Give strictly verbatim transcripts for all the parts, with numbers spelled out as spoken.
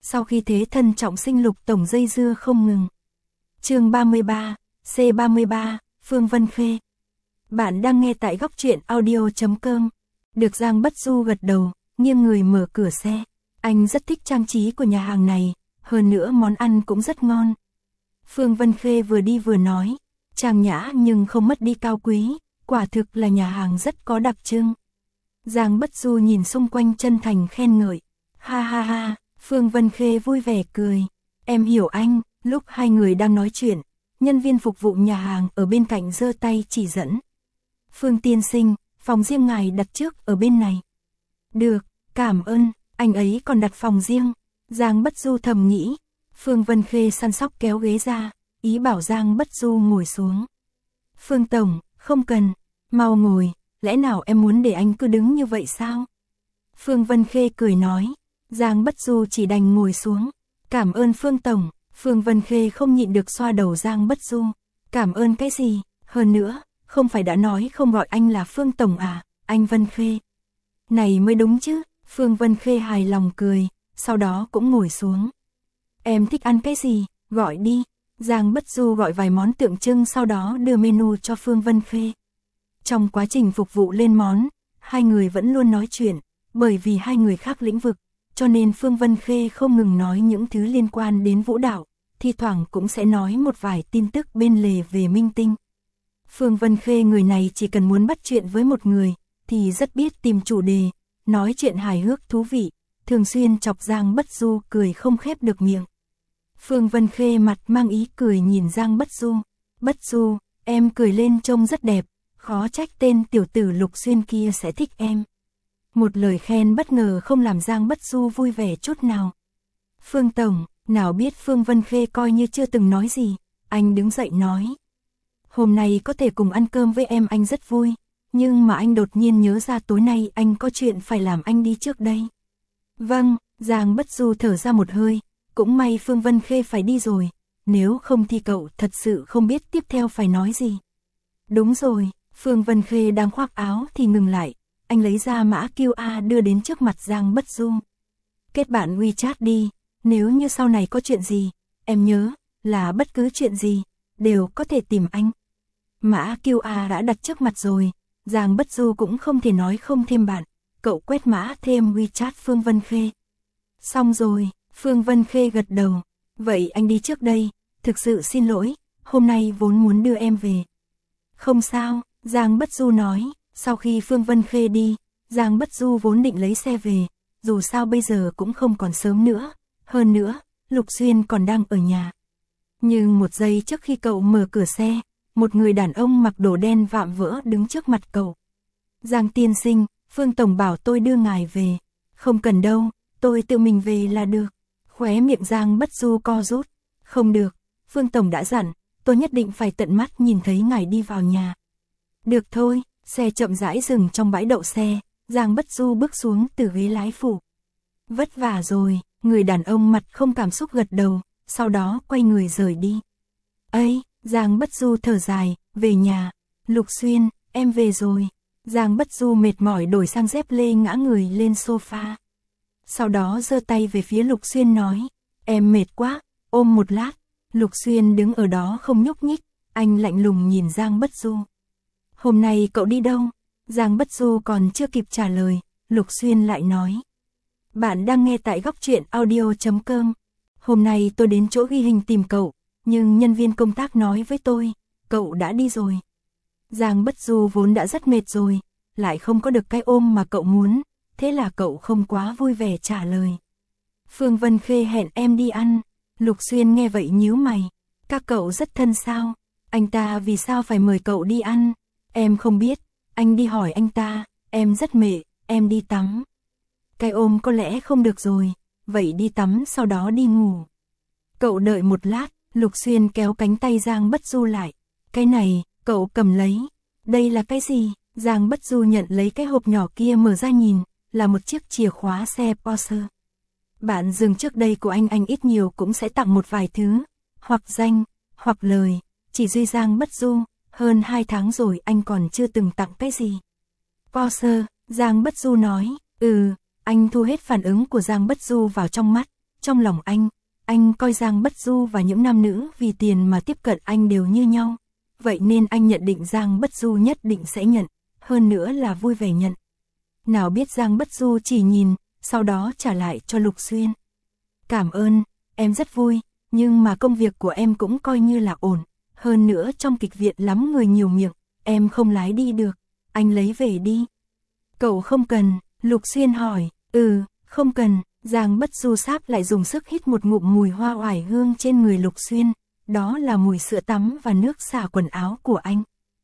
sau khi thế thân trọng sinh Lục tổng dây dưa không ngừng. Chương ba mươi ba, C ba mươi ba, Phương Vân Khê. Bạn đang nghe tại góc truyện audio chấm com. Được Giang Bất Du gật đầu, nghiêng người mở cửa xe. Anh rất thích trang trí của nhà hàng này, hơn nữa món ăn cũng rất ngon. Phương Vân Khê vừa đi vừa nói, trang nhã nhưng không mất đi cao quý, quả thực là nhà hàng rất có đặc trưng. Giang Bất Du nhìn xung quanh chân thành khen ngợi. Ha ha ha, Phương Vân Khê vui vẻ cười. Em hiểu anh. Lúc hai người đang nói chuyện, nhân viên phục vụ nhà hàng ở bên cạnh giơ tay chỉ dẫn. Phương tiên sinh, phòng riêng ngài đặt trước ở bên này. Được, cảm ơn, anh ấy còn đặt phòng riêng. Giang Bất Du thầm nghĩ. Phương Vân Khê săn sóc kéo ghế ra, ý bảo Giang Bất Du ngồi xuống. Phương tổng, không cần, mau ngồi, lẽ nào em muốn để anh cứ đứng như vậy sao? Phương Vân Khê cười nói. Giang Bất Du chỉ đành ngồi xuống. Cảm ơn Phương tổng. Phương Vân Khê không nhịn được xoa đầu Giang Bất Du. Cảm ơn cái gì? Hơn nữa, không phải đã nói không gọi anh là Phương tổng à, anh Vân Khê. Này mới đúng chứ. Phương Vân Khê hài lòng cười, sau đó cũng ngồi xuống. Em thích ăn cái gì, gọi đi. Giang Bất Du gọi vài món tượng trưng sau đó đưa menu cho Phương Vân Khê. Trong quá trình phục vụ lên món, hai người vẫn luôn nói chuyện, bởi vì hai người khác lĩnh vực, cho nên Phương Vân Khê không ngừng nói những thứ liên quan đến vũ đạo, thi thoảng cũng sẽ nói một vài tin tức bên lề về minh tinh. Phương Vân Khê người này chỉ cần muốn bắt chuyện với một người, thì rất biết tìm chủ đề, nói chuyện hài hước thú vị, thường xuyên chọc Giang Bất Du cười không khép được miệng. Phương Vân Khê mặt mang ý cười nhìn Giang Bất Du. Bất Du, em cười lên trông rất đẹp, khó trách tên tiểu tử Lục Xuyên kia sẽ thích em. Một lời khen bất ngờ không làm Giang Bất Du vui vẻ chút nào. Phương tổng, nào biết Phương Vân Khê coi như chưa từng nói gì, anh đứng dậy nói. Hôm nay có thể cùng ăn cơm với em anh rất vui, nhưng mà anh đột nhiên nhớ ra tối nay anh có chuyện phải làm anh đi trước đây. Vâng, Giang Bất Du thở ra một hơi, cũng may Phương Vân Khê phải đi rồi, nếu không thì cậu thật sự không biết tiếp theo phải nói gì. Đúng rồi, Phương Vân Khê đang khoác áo thì ngừng lại. Anh lấy ra mã quy rờ đưa đến trước mặt Giang Bất Du. Kết bạn WeChat đi, nếu như sau này có chuyện gì, em nhớ, là bất cứ chuyện gì, đều có thể tìm anh. Mã quy rờ đã đặt trước mặt rồi, Giang Bất Du cũng không thể nói không thêm bạn, cậu quét mã thêm WeChat Phương Vân Khê. Xong rồi, Phương Vân Khê gật đầu, vậy anh đi trước đây, thực sự xin lỗi, hôm nay vốn muốn đưa em về. Không sao, Giang Bất Du nói. Sau khi Phương Vân Khê đi, Giang Bất Du vốn định lấy xe về, dù sao bây giờ cũng không còn sớm nữa, hơn nữa, Lục Xuyên còn đang ở nhà. Nhưng một giây trước khi cậu mở cửa xe, một người đàn ông mặc đồ đen vạm vỡ đứng trước mặt cậu. Giang tiên sinh, Phương tổng bảo tôi đưa ngài về. Không cần đâu, tôi tự mình về là được. Khóe miệng Giang Bất Du co rút. Không được, Phương tổng đã dặn, tôi nhất định phải tận mắt nhìn thấy ngài đi vào nhà. Được thôi. Xe chậm rãi dừng trong bãi đậu xe, Giang Bất Du bước xuống từ ghế lái phụ. Vất vả rồi, người đàn ông mặt không cảm xúc gật đầu, sau đó quay người rời đi. Ây, Giang Bất Du thở dài, về nhà. Lục Xuyên, em về rồi. Giang Bất Du mệt mỏi đổi sang dép lê ngã người lên sofa. Sau đó giơ tay về phía Lục Xuyên nói, em mệt quá, ôm một lát. Lục Xuyên đứng ở đó không nhúc nhích, anh lạnh lùng nhìn Giang Bất Du. Hôm nay cậu đi đâu? Giang Bất Du còn chưa kịp trả lời, Lục Xuyên lại nói. Bạn đang nghe tại góc truyện audio chấm com. Hôm nay tôi đến chỗ ghi hình tìm cậu, nhưng nhân viên công tác nói với tôi, cậu đã đi rồi. Giang Bất Du vốn đã rất mệt rồi, lại không có được cái ôm mà cậu muốn, thế là cậu không quá vui vẻ trả lời. Phương Vân Khê hẹn em đi ăn. Lục Xuyên nghe vậy nhíu mày. Các cậu rất thân sao? Anh ta vì sao phải mời cậu đi ăn? Em không biết, anh đi hỏi anh ta, em rất mệt, em đi tắm. Cái ôm có lẽ không được rồi, vậy đi tắm sau đó đi ngủ. Cậu đợi một lát, Lục Xuyên kéo cánh tay Giang Bất Du lại. Cái này, cậu cầm lấy. Đây là cái gì? Giang Bất Du nhận lấy cái hộp nhỏ kia mở ra nhìn, là một chiếc chìa khóa xe Porsche. Bạn dừng trước đây của anh anh ít nhiều cũng sẽ tặng một vài thứ, hoặc danh, hoặc lời, chỉ duy Giang Bất Du. Hơn hai tháng rồi anh còn chưa từng tặng cái gì. Porsche, Giang Bất Du nói, ừ, anh thu hết phản ứng của Giang Bất Du vào trong mắt, trong lòng anh, anh coi Giang Bất Du và những nam nữ vì tiền mà tiếp cận anh đều như nhau. Vậy nên anh nhận định Giang Bất Du nhất định sẽ nhận, hơn nữa là vui vẻ nhận. Nào biết Giang Bất Du chỉ nhìn, sau đó trả lại cho Lục Xuyên. Cảm ơn, em rất vui, nhưng mà công việc của em cũng coi như là ổn. Hơn nữa trong kịch viện lắm người nhiều miệng, em không lái đi được, anh lấy về đi. Cậu không cần, Lục Xuyên hỏi, ừ, không cần. Giang Bất Du sáp lại dùng sức hít một ngụm mùi hoa oải hương trên người Lục Xuyên, đó là mùi sữa tắm và nước xả quần áo của anh.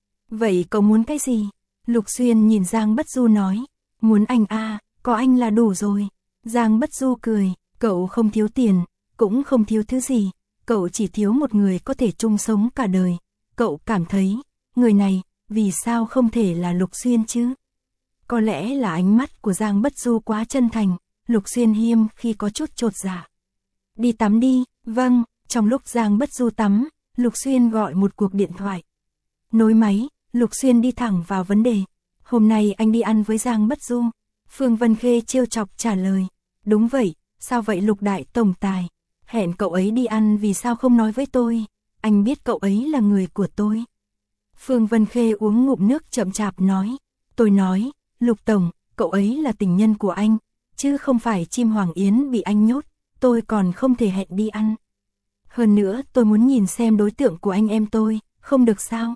Vậy cậu muốn cái gì? Lục Xuyên nhìn Giang Bất Du nói, muốn anh à, có anh là đủ rồi. Giang Bất Du cười, cậu không thiếu tiền, cũng không thiếu thứ gì, cậu chỉ thiếu một người có thể chung sống cả đời. Cậu cảm thấy, người này, vì sao không thể là Lục Xuyên chứ? Có lẽ là ánh mắt của Giang Bất Du quá chân thành, Lục Xuyên hiếm khi có chút chột dạ. Đi tắm đi, vâng. Trong lúc Giang Bất Du tắm, Lục Xuyên gọi một cuộc điện thoại. Nối máy, Lục Xuyên đi thẳng vào vấn đề. Hôm nay anh đi ăn với Giang Bất Du. Phương Vân Khê trêu chọc trả lời. Đúng vậy, sao vậy Lục đại tổng tài? Hẹn cậu ấy đi ăn vì sao không nói với tôi? Anh biết cậu ấy là người của tôi. Phương Vân Khê uống ngụm nước chậm chạp nói. Tôi nói, Lục tổng, cậu ấy là tình nhân của anh, chứ không phải chim hoàng yến bị anh nhốt. Tôi còn không thể hẹn đi ăn. Hơn nữa tôi muốn nhìn xem đối tượng của anh em tôi, không được sao?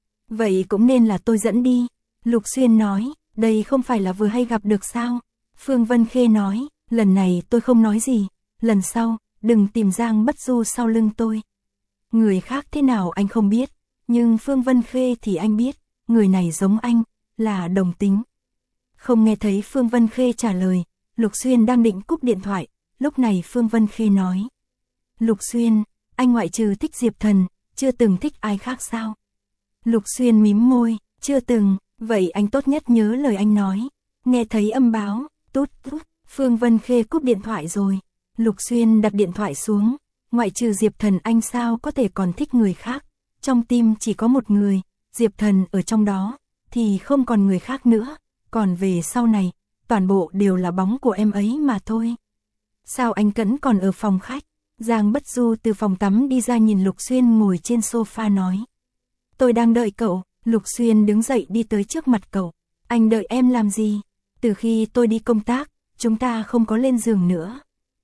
Vậy cũng nên là tôi dẫn đi. Lục Xuyên nói, đây không phải là vừa hay gặp được sao? Phương Vân Khê nói, lần này tôi không nói gì, lần sau, đừng tìm Giang Bất Du sau lưng tôi. Người khác thế nào anh không biết, nhưng Phương Vân Khê thì anh biết, người này giống anh, là đồng tính. Không nghe thấy Phương Vân Khê trả lời, Lục Xuyên đang định cúp điện thoại, lúc này Phương Vân Khê nói. Lục Xuyên, anh ngoại trừ thích Diệp Thần, chưa từng thích ai khác sao? Lục Xuyên mím môi, chưa từng, vậy anh tốt nhất nhớ lời anh nói. Nghe thấy âm báo, tút tút, Phương Vân Khê cúp điện thoại rồi. Lục Xuyên đặt điện thoại xuống, ngoại trừ Diệp Thần anh sao có thể còn thích người khác. Trong tim chỉ có một người, Diệp Thần ở trong đó, thì không còn người khác nữa. Còn về sau này, toàn bộ đều là bóng của em ấy mà thôi. Sao anh Cẩn còn ở phòng khách? Giang Bất Du từ phòng tắm đi ra nhìn Lục Xuyên ngồi trên sofa nói. Tôi đang đợi cậu. Lục Xuyên đứng dậy đi tới trước mặt cậu. Anh đợi em làm gì? Từ khi tôi đi công tác, chúng ta không có lên giường nữa.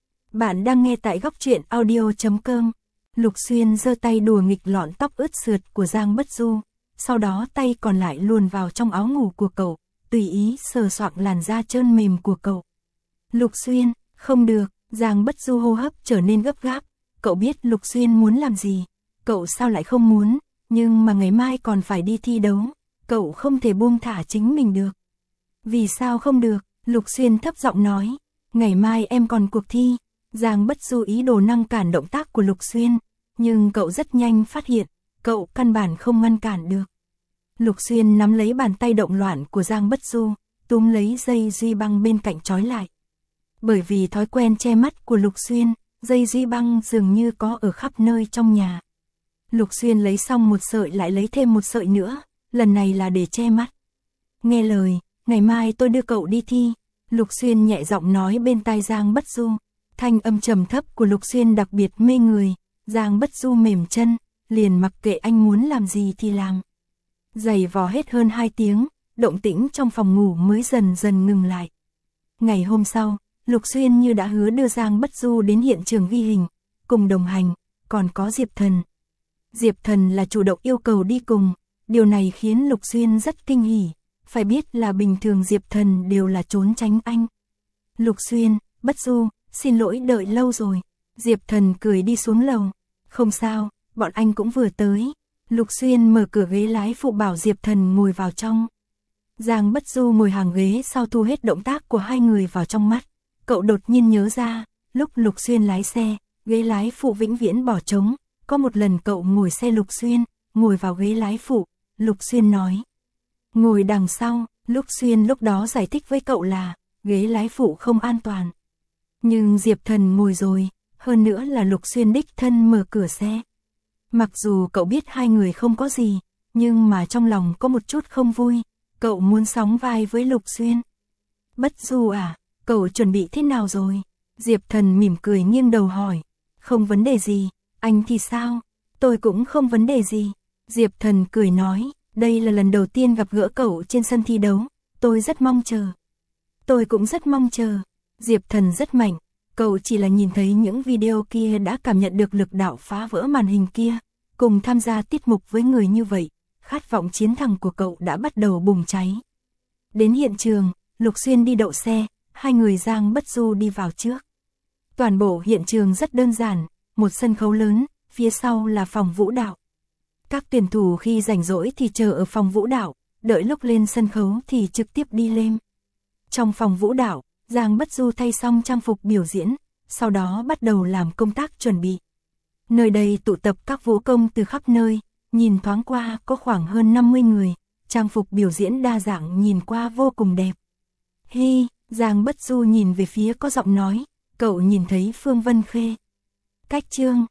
Bạn đang nghe tại góc truyện audio chấm com. Lục Xuyên giơ tay đùa nghịch lọn tóc ướt sượt của Giang Bất Du. Sau đó tay còn lại luồn vào trong áo ngủ của cậu, tùy ý sờ soạng làn da trơn mềm của cậu. Lục Xuyên, không được. Giang Bất Du hô hấp trở nên gấp gáp. Cậu biết Lục Xuyên muốn làm gì? Cậu sao lại không muốn? Nhưng mà ngày mai còn phải đi thi đấu. Cậu không thể buông thả chính mình được. Vì sao không được? Lục Xuyên thấp giọng nói. Ngày mai em còn cuộc thi. Giang Bất Du ý đồ ngăn cản động tác của Lục Xuyên. Nhưng cậu rất nhanh phát hiện. Cậu căn bản không ngăn cản được. Lục Xuyên nắm lấy bàn tay động loạn của Giang Bất Du, túm lấy dây duy băng bên cạnh trói lại. Bởi vì thói quen che mắt của Lục Xuyên, dây duy băng dường như có ở khắp nơi trong nhà. Lục Xuyên lấy xong một sợi lại lấy thêm một sợi nữa, lần này là để che mắt. Nghe lời, ngày mai tôi đưa cậu đi thi. Lục Xuyên nhẹ giọng nói bên tai Giang Bất Du. Thanh âm trầm thấp của Lục Xuyên đặc biệt mê người. Giang Bất Du mềm chân, liền mặc kệ anh muốn làm gì thì làm. Giày vò hết hơn hai tiếng, động tĩnh trong phòng ngủ mới dần dần ngừng lại. Ngày hôm sau, Lục Xuyên như đã hứa đưa Giang Bất Du đến hiện trường ghi hình, cùng đồng hành, còn có Diệp Thần. Diệp Thần là chủ động yêu cầu đi cùng, điều này khiến Lục Xuyên rất kinh hỉ, phải biết là bình thường Diệp Thần đều là trốn tránh anh. Lục Xuyên, Bất Du, xin lỗi đợi lâu rồi. Diệp Thần cười đi xuống lầu. Không sao, bọn anh cũng vừa tới. Lục Xuyên mở cửa ghế lái phụ bảo Diệp Thần ngồi vào trong. Giang Bất Du ngồi hàng ghế sau thu hết động tác của hai người vào trong mắt. Cậu đột nhiên nhớ ra, lúc Lục Xuyên lái xe, ghế lái phụ vĩnh viễn bỏ trống. Có một lần cậu ngồi xe Lục Xuyên, ngồi vào ghế lái phụ, Lục Xuyên nói. Ngồi đằng sau, Lục Xuyên lúc đó giải thích với cậu là, ghế lái phụ không an toàn. Nhưng Diệp Thần ngồi rồi, hơn nữa là Lục Xuyên đích thân mở cửa xe. Mặc dù cậu biết hai người không có gì, nhưng mà trong lòng có một chút không vui, cậu muốn sóng vai với Lục Xuyên. Bất Du à, cậu chuẩn bị thế nào rồi? Diệp Thần mỉm cười nghiêng đầu hỏi. Không vấn đề gì, anh thì sao? Tôi cũng không vấn đề gì. Diệp Thần cười nói, đây là lần đầu tiên gặp gỡ cậu trên sân thi đấu, tôi rất mong chờ. Tôi cũng rất mong chờ. Diệp Thần rất mạnh, cậu chỉ là nhìn thấy những video kia đã cảm nhận được lực đạo phá vỡ màn hình kia, cùng tham gia tiết mục với người như vậy, khát vọng chiến thắng của cậu đã bắt đầu bùng cháy. Đến hiện trường, Lục Xuyên đi đậu xe, hai người Giang Bất Du đi vào trước. Toàn bộ hiện trường rất đơn giản, một sân khấu lớn, phía sau là phòng vũ đạo. Các tuyển thủ khi rảnh rỗi thì chờ ở phòng vũ đạo, đợi lúc lên sân khấu thì trực tiếp đi lên. Trong phòng vũ đạo, Giang Bất Du thay xong trang phục biểu diễn, sau đó bắt đầu làm công tác chuẩn bị. Nơi đây tụ tập các vũ công từ khắp nơi, nhìn thoáng qua có khoảng hơn năm mươi người, trang phục biểu diễn đa dạng nhìn qua vô cùng đẹp. Hi, Giang Bất Du nhìn về phía có giọng nói, cậu nhìn thấy Phương Vân Khê. Cách Trương,